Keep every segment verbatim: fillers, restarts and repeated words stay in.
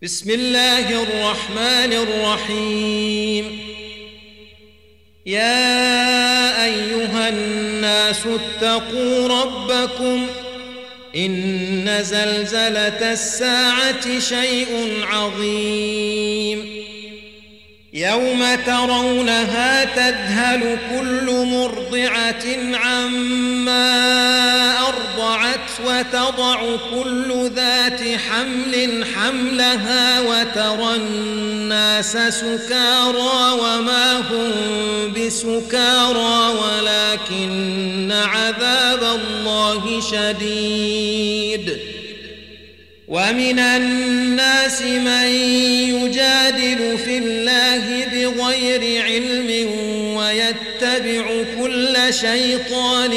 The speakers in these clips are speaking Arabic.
بسم الله الرحمن الرحيم. يا أيها الناس اتقوا ربكم إن زلزلة الساعة شيء عظيم يوم ترونها تذهل كل مرضعة عما أرضعت وتضع كل ذات حمل حملها وترى الناس سكارى وما هم بسكارى ولكن عذاب الله شديد. ومن الناس من يجادل في الله بغير علم ويتبع كل شيطان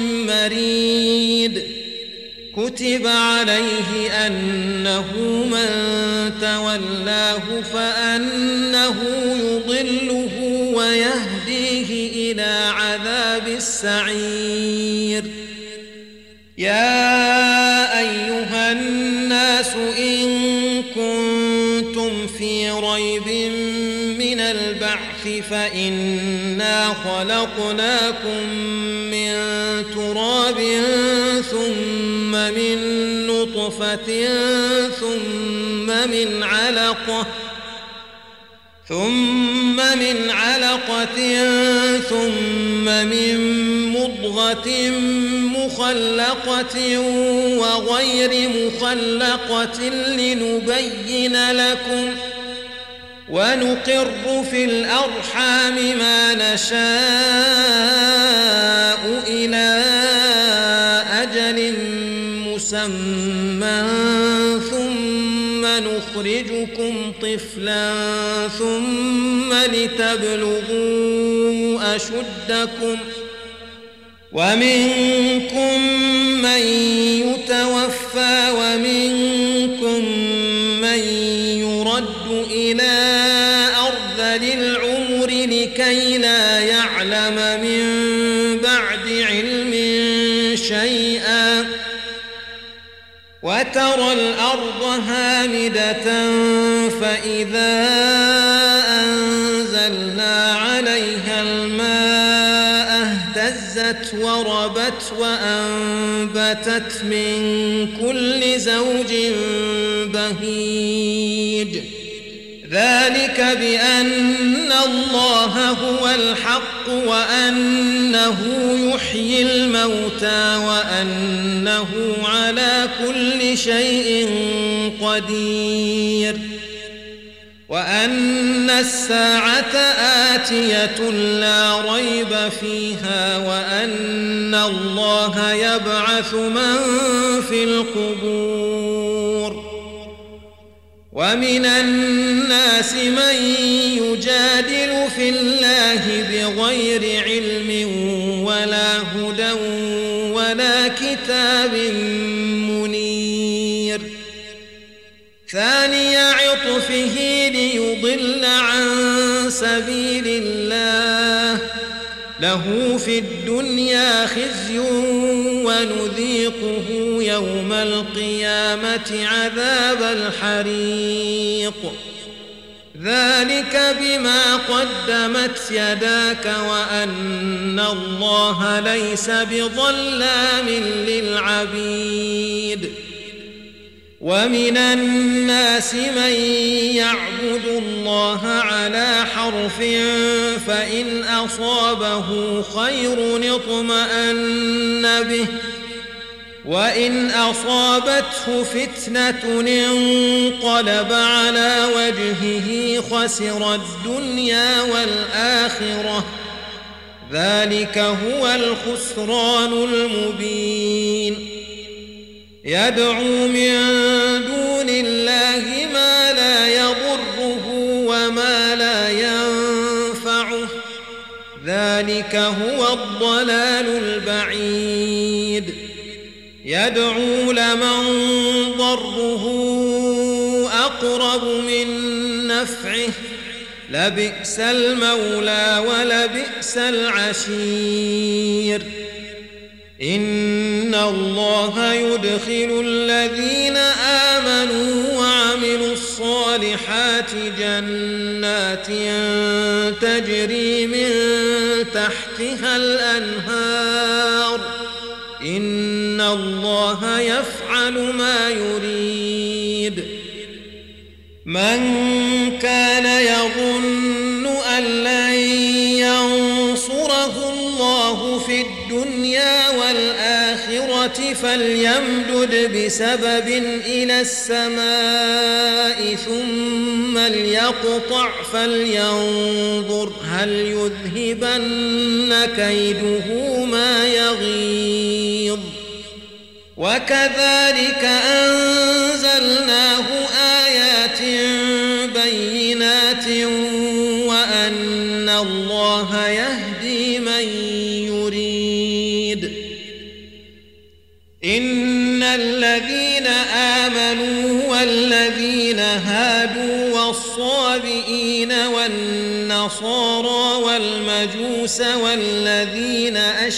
مريد. كتب عليه أنه من تولاه فأنه يضله ويهديه إلى عذاب السعير. يا أيها الناس إن كنتم في ريب من البعث فإنا خلقناكم من تراب ثم من نطفة ثم من علقة ثم من علقة ثم من مضغة مخلقة وغير مخلقة لنبين لكم ونقر في الأرحام ما نشاء إلى أجل مسمى ثم نخرجكم طفلا ثم لتبلغوا أشدكم ومنكم من يتوفى ومنكم من يرد إلى أرذل العمر لكي لا يعلم من بعد علم شيئا. وترى الأرض هامدة فإذا أنزلنا عليها الماء اهتزت وربت وأنبتت من كل زوج بهيج. ذلك بأن الله هو الحق وأنه يحيي الموتى وأنه على كل شيء قدير وأن الساعة آتية لا ريب فيها وأن الله يبعث من في القبور. ومن الناس من يجادل في الله بغير علم ولا هدى ولا كتاب منير. ثاني عطفه ليضل عن سبيل الله له في الدنيا خزي ونذيقه يوم القيامة عذاب الحريق. ذلك بما قدمت يداك وأن الله ليس بظلام للعبيد. ومن الناس من يعبد الله على حرف فإن أصابه خير اطمأن به وإن أصابته فتنة انقلب على وجهه خسر الدنيا والآخرة. ذلك هو الخسران المبين. يدعو من دون الله ما لا يضره وما لا ينفعه. ذلك هو الضلال البعيد. يدعو لمن ضره أقرب من نفعه لبئس المولى ولبئس العشير. إن الله يدخل الذين آمنوا وعملوا الصالحات الصالحات جنات تجري من تحتها الأنهار إن الله يفعل ما يريد من كان يظن أن لن ينصره الله في الدنيا والآخرة فليمدد بسبب إلى السماء ثم ليقطع فلينظر هل يذهبن كيده ما يغيظ وكذلك أنزلناه آيات بينات وأن الله يهدي من يريد إن الذين آمنوا والذين هادوا والصابئين والنصارى والمجوس والذين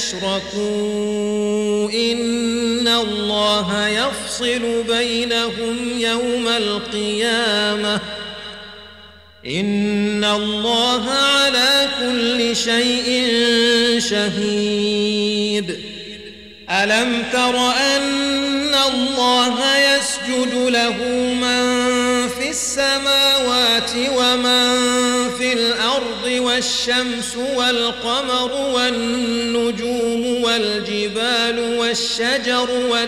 أشركوا إن الله يفصل بينهم يوم القيامة إن الله على كل شيء شهيد ألم تر أن الله يسجد له من في السماوات ومن في الأرض والشمس والقمر والنجوم والجبال والشجر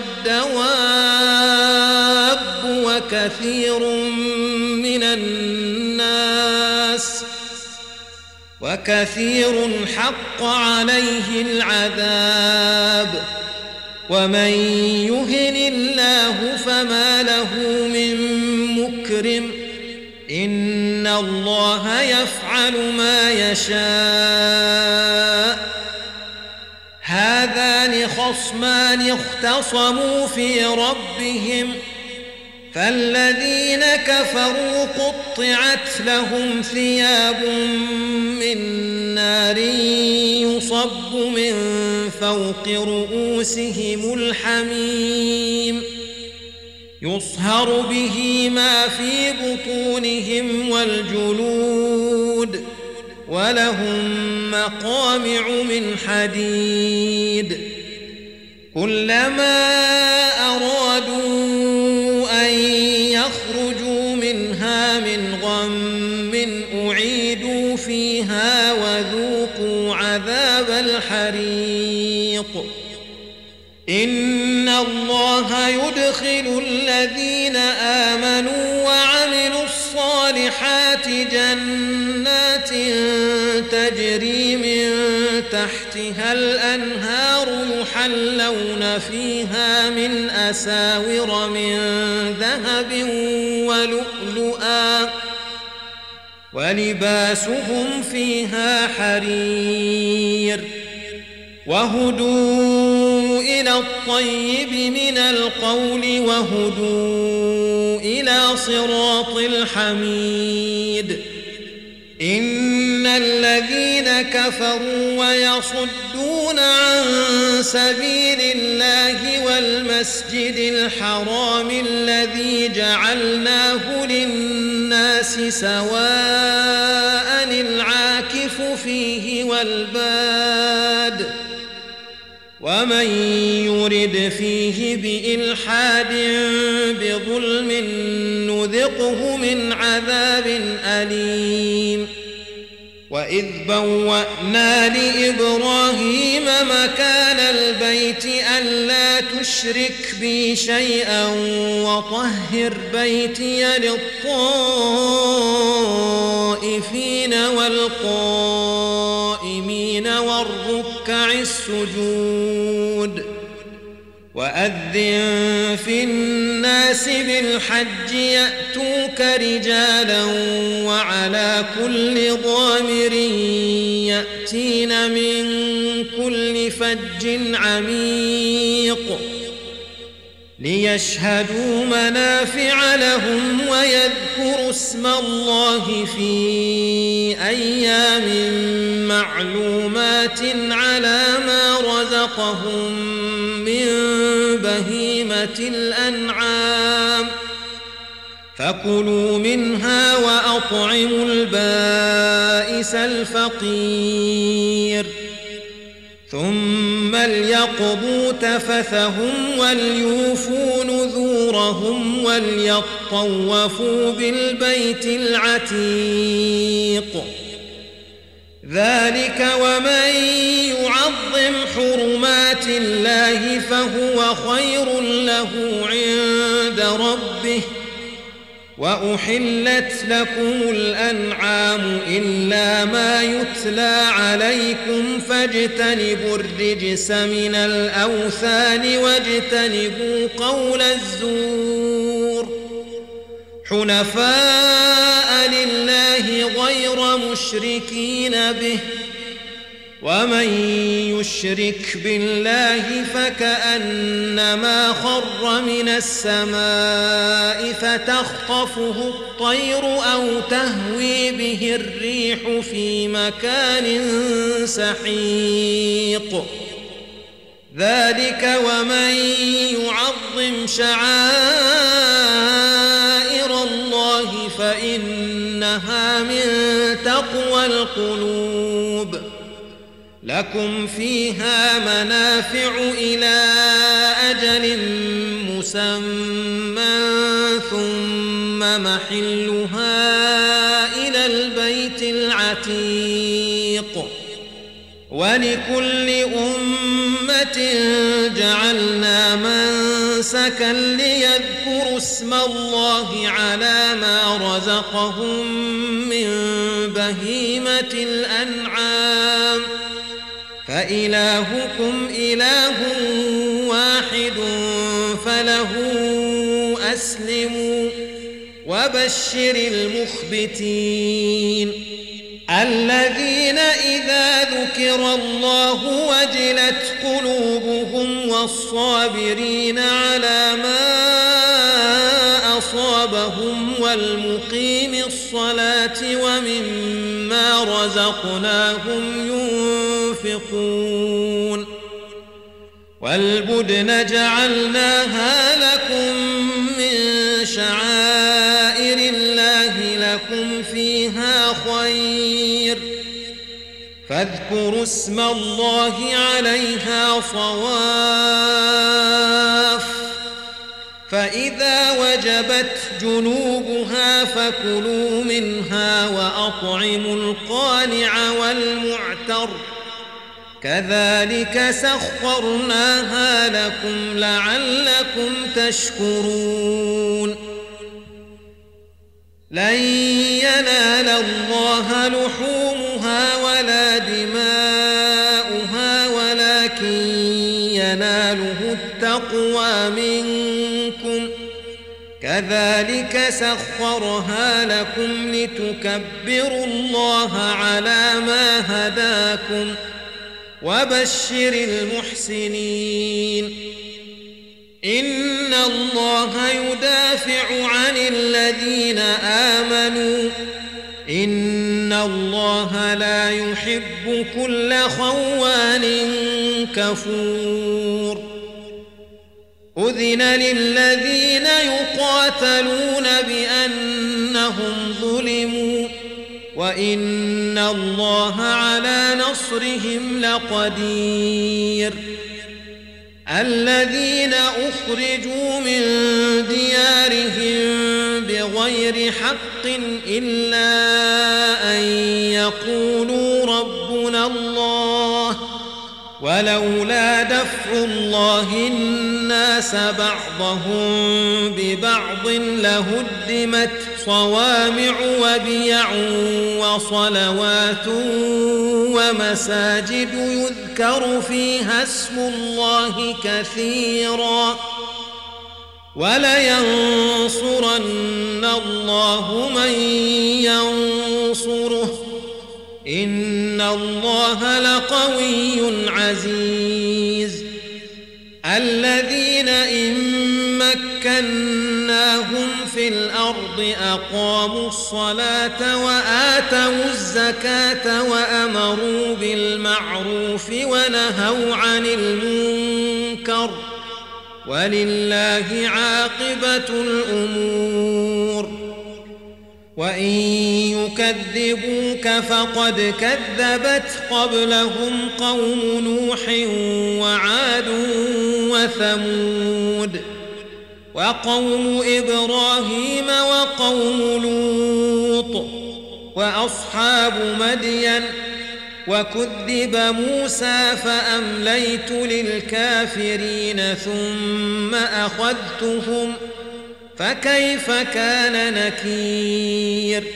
والدواب وكثير من الناس وكثير حق عليه العذاب ومن يهن الله فما له من مكرم إن الله يفعل ما يشاء هذان خصمان اختصموا في ربهم فالذين كفروا قطعت لهم ثياب من نار يصب من فوق رؤوسهم الحميم يصهر به ما في بطونهم والجلود ولهم مقامع من حديد كلما أرادوا أن يخرجوا منها من غم أعيدوا فيها وذوقوا عذاب الحريق إن الله يدخل الذين آمنوا وعملوا الصالحات جنات تجري من تحتها الأنهار يحلون فيها من أساور من ذهب ولؤلؤا ولباسهم فيها حرير وهدوا إلى الطيب من القول وهدوا إلى صراط الحميد إن الذين كفروا ويصدون عن سبيل الله والمسجد الحرام الذي جعلناه للناس سواء العاكف فيه والباد ومن يرد فيه بإلحاد بظلم نذقه من عذاب أليم وإذ بوأنا لإبراهيم مكان البيت ألا تشرك بي شيئا وطهر بيتي للطائفين والقائمين والركع السجود وأذن في الناس بالحج يأتوك رجالا وعلى كل ضامر يأتين من كل فج عميق ليشهدوا منافع لهم ويذكروا اسم الله في أيام معلومات على ما رزقهم من بهيمة الأنعام فكلوا منها وأطعموا البائس الفقير ثم ليقضوا تفثهم وليوفوا نذورهم وليطوفوا بالبيت العتيق ذلك ومن يعظم حرمات الله فهو خير له عند ربه وأحلت لكم الأنعام إلا ما يتلى عليكم فاجتنبوا الرجس من الأوثان واجتنبوا قول الزور حنفاء لله غير مشركين به ومن يشرك بالله فكأنما خر من السماء فتخطفه الطير أو تهوي به الريح في مكان سحيق ذلك ومن يعظم شعائر الله فإنها من تقوى القلوب لكم فيها منافع إلى أجل مسمى ثم محلها إلى البيت العتيق ولكل أمة جعلنا منسكا ليذكروا اسم الله على ما رزقهم من بهيمة الأنعام فإلهكم إله واحد فله أسلموا وبشر المخبتين الذين إذا ذكر الله وجلت قلوبهم والصابرين على ما أصابهم والمقيم الصلاة ومما رزقناهم ينفقون والبدن جعلناها لكم من شعائر الله لكم فيها خير فاذكروا اسم الله عليها صواف فإذا وجبت جنوبها فكلوا منها وأطعموا القانع والمعتر كذلك سخرناها لكم لعلكم تشكرون لن ينال الله لحومها ولا دماؤها ولكن يناله التقوى منكم كذلك سخرها لكم لتكبروا الله على ما هداكم وبشر المحسنين إن الله يدافع عن الذين آمنوا إن الله لا يحب كل خوان كفور أذن للذين يقاتلون بأنهم ظلموا وإن الله على نصرهم لقدير الذين أخرجوا من ديارهم بغير حق إلا أن يقولوا ربنا الله ولولا دفع الله الناس بعضهم ببعض لهدمت صوامع وبيع وصلوات ومساجد يذكر فيها اسم الله كثيرا ولينصرن الله من ينصره إن الله لقوي عزيز الذين إن مكناهم في الأرض أقاموا الصلاة وآتوا الزكاة وأمروا بالمعروف ونهوا عن المنكر ولله عاقبة الأمور وإن يكذبوك فقد كذبت قبلهم قوم نوح وعاد وثمود وقوم إبراهيم وقوم لوط وأصحاب مدين وكذب موسى فأمليت للكافرين ثم أخذتهم فكيف كان نكير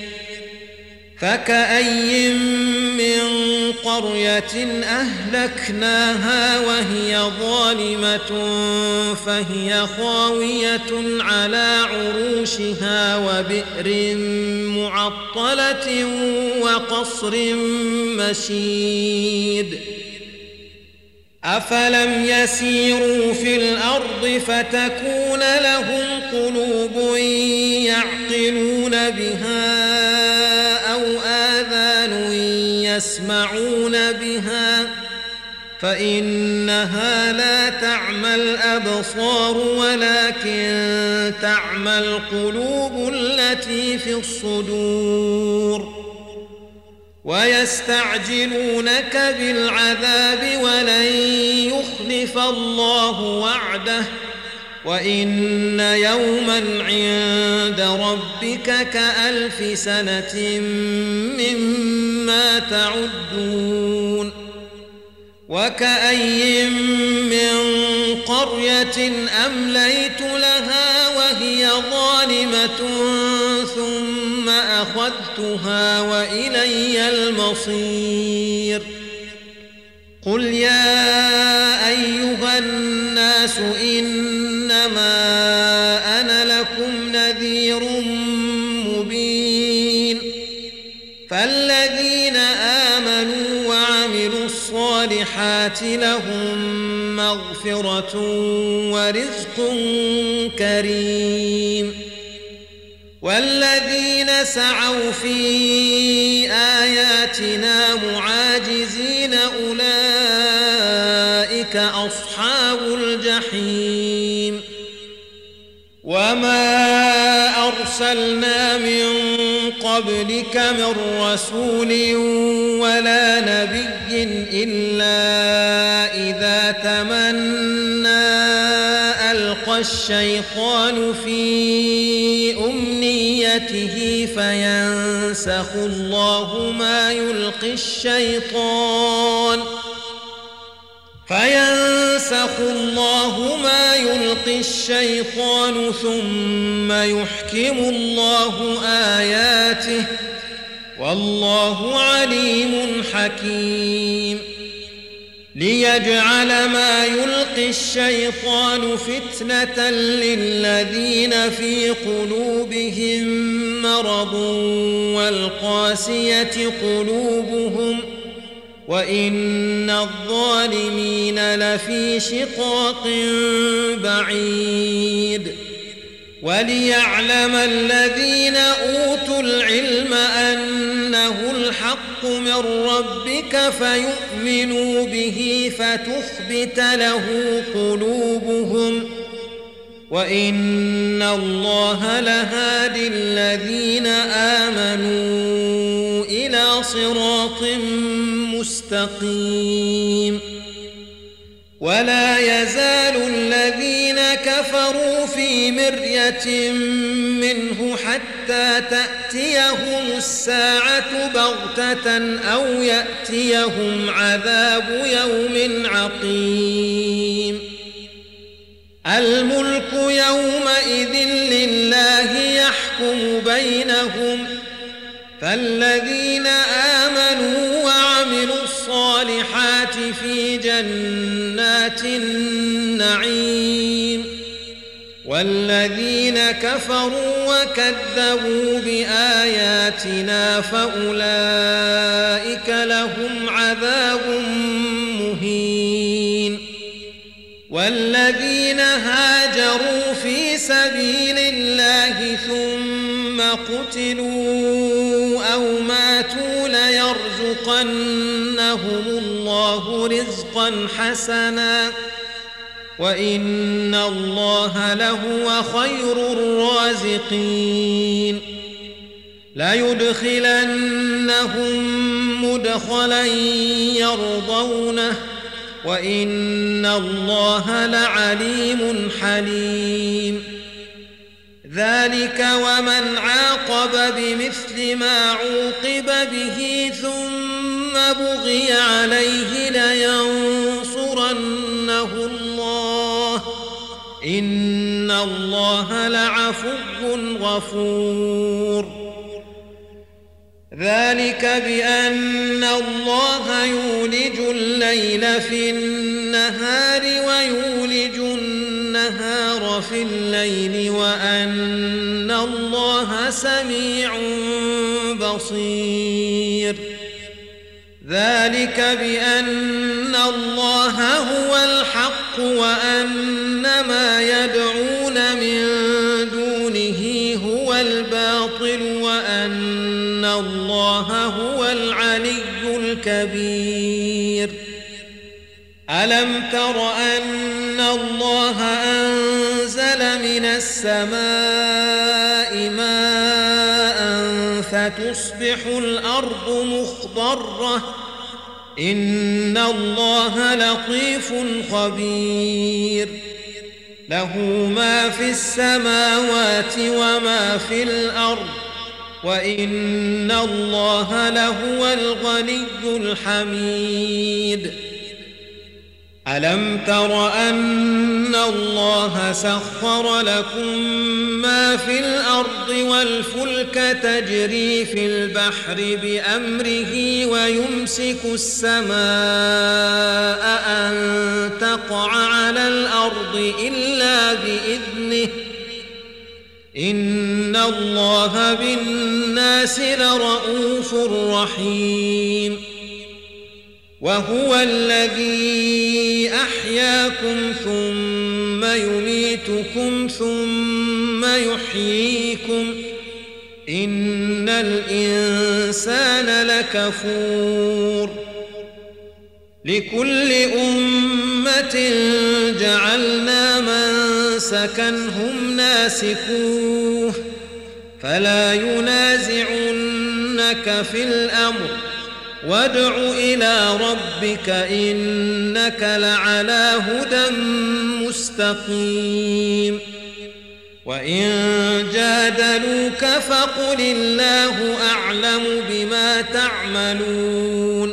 فكأي من قرية أهلكناها وهي ظالمة فهي خاوية على عروشها وبئر معطلة وقصر مشيد أفلم يسيروا في الأرض فتكون لهم قلوب يعقلون بها أو آذان يسمعون بها فإنها لا تعمى الأبصار ولكن تعمى القلوب التي في الصدور ويستعجلونك بالعذاب ولن يخلف الله وعده وإن يوما عند ربك كألف سنة مما تعدون وكأي من قرية أمليت لها وهي ظالمة ثم أخذتها وإلي المصير قل يا أيها الناس إنما أنا لكم نذير مبين فالذين آمنوا وعملوا الصالحات لهم مغفرة ورزق كريم والذين سعوا في آياتنا معاجزين أولئك أصحاب الجحيم وما أرسلنا من قبلك من رسول ولا نبي إلا إذا تمنى ألقى الشيطان في أمنيته فينسخ الله ما يلقي الشيطان فينسخ الله ما يلقي الشيطان ثم يحكم الله آياته والله عليم حكيم ليجعل ما يلقي الشيطان فتنة للذين في قلوبهم مرض والقاسية قلوبهم وإن الظالمين لفي شقاق بعيد وليعلم الذين أوتوا العلم أنه الحق من ربك فيؤمنوا به فتخبت له قلوبهم وإن الله لهادي الذين آمنوا إلى صراط مستقيم ولا يزال الذين كفروا في مرية منه حتى تأتيهم الساعة بغتة أو يأتيهم عذاب يوم عقيم الملك يومئذ لله يحكم بينهم فالذين آمنوا وعملوا الصالحات في جنات النعيم والذين كفروا وكذبوا بآياتنا فأولئك لهم عذاب مهين والذين هاجروا في سبيل الله ثم قتلوا أو ماتوا ليرزقنهم الله رزقا حسنا وإن الله لهو خير الرازقين ليدخلنهم مدخلا يرضونه وإن الله لعليم حليم ذلك ومن عاقب بمثل ما عوقب به ثم بغي عليه لينصرنه الله إن الله لعفو غفور ذلك بأن الله يولج الليل في النهار ويولج النهار في الليل وأن الله سميع بصير ذلك بأن الله هو الحق وأن ما يدعون من دونه هو الباطل وأن الله هو العلي الكبير ألم تر أن الله أنزل من السماء ماء فتصبح الأرض مخضرة إن الله لطيف خبير له ما في السماوات وما في الأرض وإن الله لهو الغني الحميد ألم تر أن الله سخر لكم ما في الأرض والفلك تجري في البحر بأمره ويمسك السماء أن تقع على الأرض إلا بإذنه إن الله بالناس لرءوف رحيم وهو الذي أحياكم ثم يميتكم ثم يحييكم إن الإنسان لكفور لكل أمة جعلنا منسكا هم ناسكوه فلا ينازعنك في الأمر وادع إلى ربك إنك لعلى هدى مستقيم وإن جادلوك فقل الله أعلم بما تعملون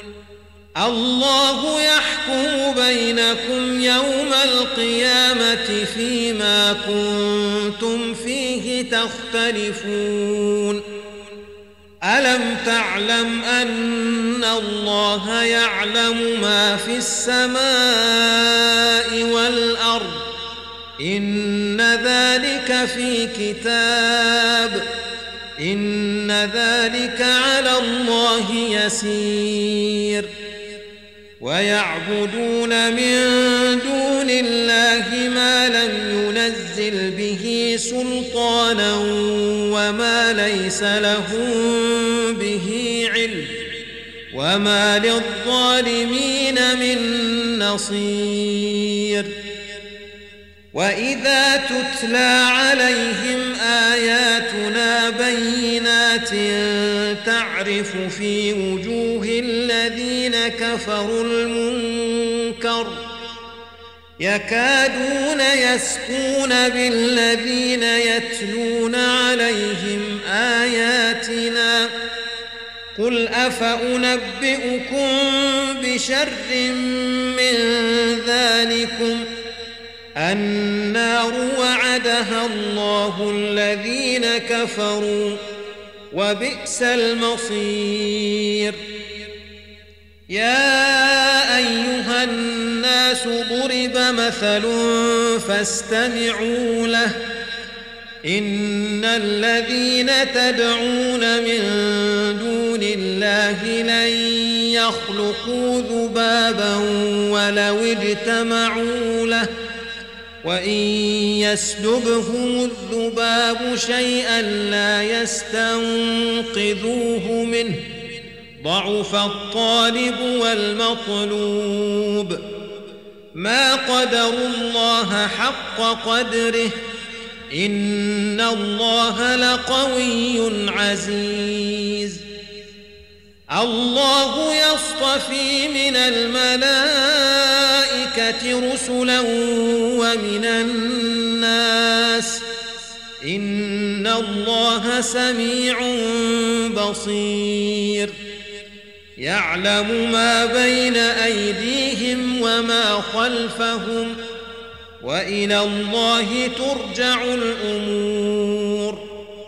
الله يحكم بينكم يوم القيامة فيما كنتم فيه تختلفون ألم تعلم أن الله يعلم ما في السماء والأرض إن ذلك في كتاب إن ذلك على الله يسير ويعبدون من دون الله ما لم ينزل به سلطانا وما ليس لهم به علم وما للظالمين من نصير وإذا تتلى عليهم آياتنا بينات تعرف في وجوه الذين كفروا المنكر يكادون يسقون بالذين يتلون عليهم آياتنا قل أفأنبئكم بشر من ذلكم النار وعدها الله الذين كفروا وبئس المصير يا أيها الناس ضرب مثل فاستمعوا له إن الذين تدعون من دون الله لن يخلقوا ذبابا ولو اجتمعوا له وإن يسلبهم الذباب شيئا لا يستنقذوه منه ضعف الطالب والمطلوب ما قدروا الله حق قدره إن الله لقوي عزيز الله يصطفي من الملائكة رسلا ومن الناس إن الله سميع بصير يعلم ما بين أيديهم وما خلفهم وإلى الله ترجع الأمور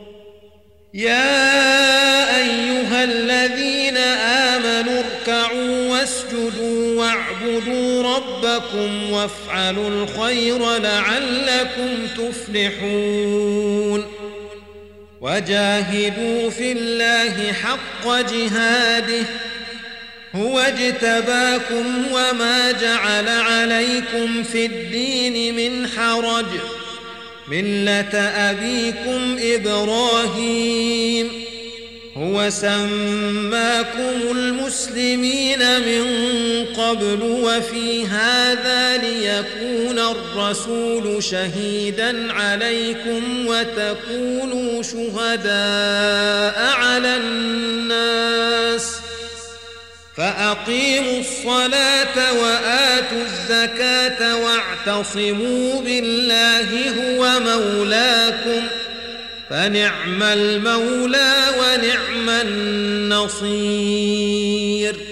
يا أيها الذين آمنوا اركعوا واسجدوا واعبدوا ربكم وافعلوا الخير لعلكم تفلحون وجاهدوا في الله حق جهاده هو اجتباكم وما جعل عليكم في الدين من حرج ملة أبيكم إبراهيم هو سماكم المسلمين من قبل وفي هذا ليكون الرسول شهيدا عليكم وتكونوا شهداء على الناس فأقيموا الصلاة وآتوا الزكاة واعتصموا بالله هو مولاكم فنعم المولى ونعم النصير